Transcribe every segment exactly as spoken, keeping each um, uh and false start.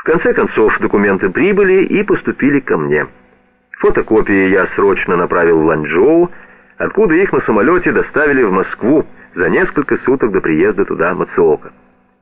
конце концов документы прибыли и поступили ко мне. Фотокопии я срочно направил в Ланчжоу, откуда их на самолете доставили в Москву за несколько суток до приезда туда Мацуока.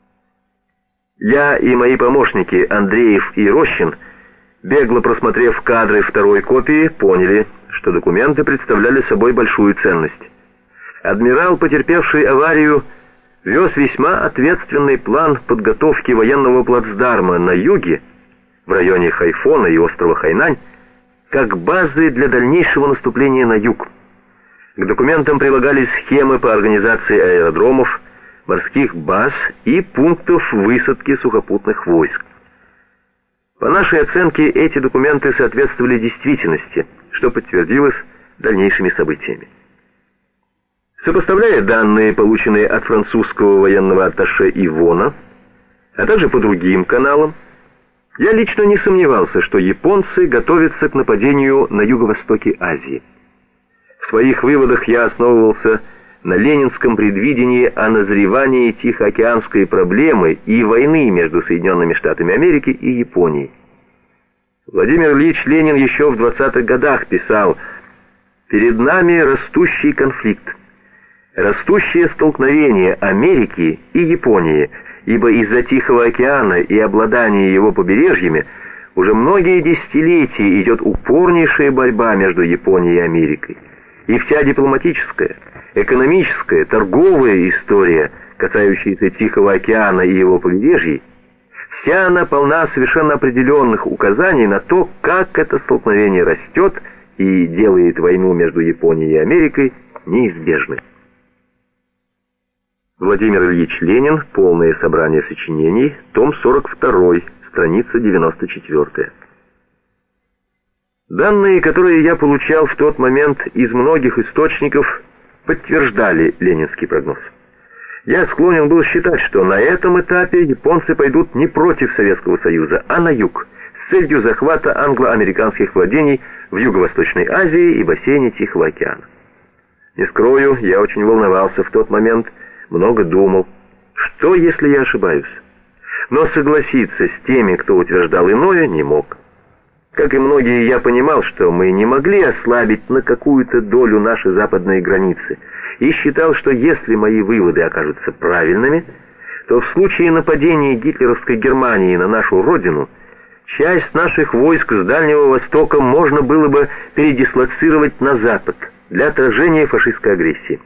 Я и мои помощники Андреев и Рощин, бегло просмотрев кадры второй копии, поняли, что документы представляли собой большую ценность. Адмирал, потерпевший аварию, вез весьма ответственный план подготовки военного плацдарма на юге, в районе Хайфона и острова Хайнань, как базы для дальнейшего наступления на юг. К документам прилагались схемы по организации аэродромов, морских баз и пунктов высадки сухопутных войск. По нашей оценке, эти документы соответствовали действительности, что подтвердилось дальнейшими событиями. Сопоставляя данные, полученные от французского военного атташе Ивона, а также по другим каналам, я лично не сомневался, что японцы готовятся к нападению на юго-востоке Азии. В своих выводах я основывался на ленинском предвидении о назревании Тихоокеанской проблемы и войны между Соединенными Штатами Америки и Японией. Владимир Ильич Ленин еще в двадцатых годах писал: «Перед нами растущий конфликт, растущее столкновение Америки и Японии, ибо из-за Тихого океана и обладания его побережьями уже многие десятилетия идет упорнейшая борьба между Японией и Америкой. И вся дипломатическая, экономическая, торговая история, касающаяся Тихого океана и его побережий, вся она полна совершенно определенных указаний на то, как это столкновение растет и делает войну между Японией и Америкой неизбежной». Владимир Ильич Ленин. Полное собрание сочинений. Том сорок два. Страница девяносто четыре. Данные, которые я получал в тот момент из многих источников, подтверждали ленинский прогноз. Я склонен был считать, что на этом этапе японцы пойдут не против Советского Союза, а на юг, с целью захвата англо-американских владений в Юго-Восточной Азии и бассейне Тихого океана. Не скрою, я очень волновался в тот момент, много думал, что если я ошибаюсь. Но согласиться с теми, кто утверждал иное, не мог. Как и многие, я понимал, что мы не могли ослабить на какую-то долю наши западные границы, и считал, что если мои выводы окажутся правильными, то в случае нападения гитлеровской Германии на нашу родину, часть наших войск с Дальнего Востока можно было бы передислоцировать на запад для отражения фашистской агрессии.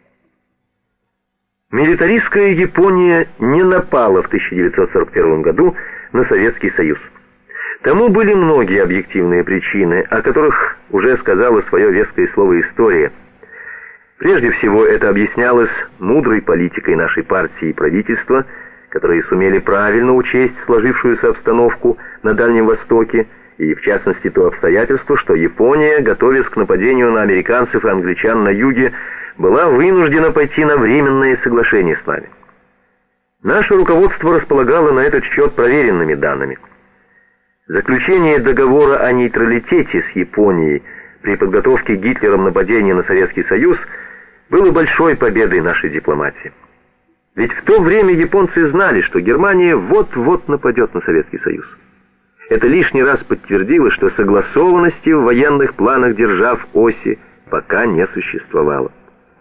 Милитаристская Япония не напала в тысяча девятьсот сорок первом году на Советский Союз. Тому были многие объективные причины, о которых уже сказала свое веское слово история. Прежде всего, это объяснялось мудрой политикой нашей партии и правительства, которые сумели правильно учесть сложившуюся обстановку на Дальнем Востоке, и в частности то обстоятельство, что Япония, готовясь к нападению на американцев и англичан на юге, была вынуждена пойти на временное соглашение с нами. Наше руководство располагало на этот счет проверенными данными. Заключение договора о нейтралитете с Японией при подготовке Гитлером нападения на Советский Союз было большой победой нашей дипломатии. Ведь в то время японцы знали, что Германия вот-вот нападет на Советский Союз. Это лишний раз подтвердило, что согласованности в военных планах держав оси пока не существовало.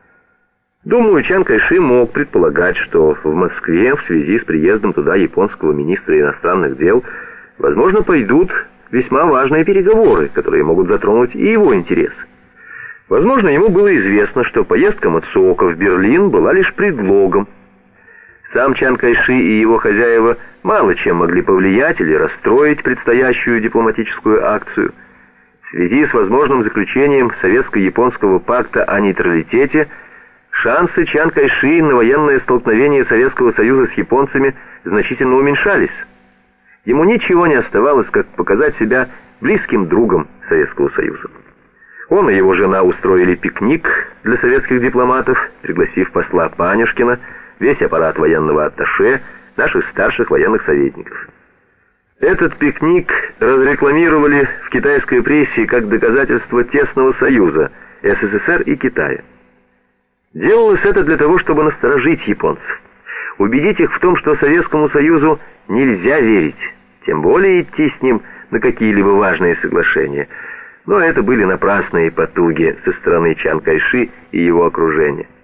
Думаю, Чан Кайши мог предполагать, что в Москве в связи с приездом туда японского министра иностранных дел возможно пойдут весьма важные переговоры, которые могут затронуть и его интересы. Возможно, ему было известно, что поездка Мацуока в Берлин была лишь предлогом. Сам Чан Кайши и его хозяева мало чем могли повлиять или расстроить предстоящую дипломатическую акцию. В связи с возможным заключением Советско-японского пакта о нейтралитете шансы Чан Кайши на военное столкновение Советского Союза с японцами значительно уменьшались. Ему ничего не оставалось, как показать себя близким другом Советского Союза. Он и его жена устроили пикник для советских дипломатов, пригласив посла Панюшкина, весь аппарат военного атташе, наших старших военных советников. Этот пикник разрекламировали в китайской прессе как доказательство тесного союза СССР и Китая. Делалось это для того, чтобы насторожить японцев, убедить их в том, что Советскому Союзу нельзя верить, тем более идти с ним на какие-либо важные соглашения. Но это были напрасные потуги со стороны Чан Кайши и его окружения.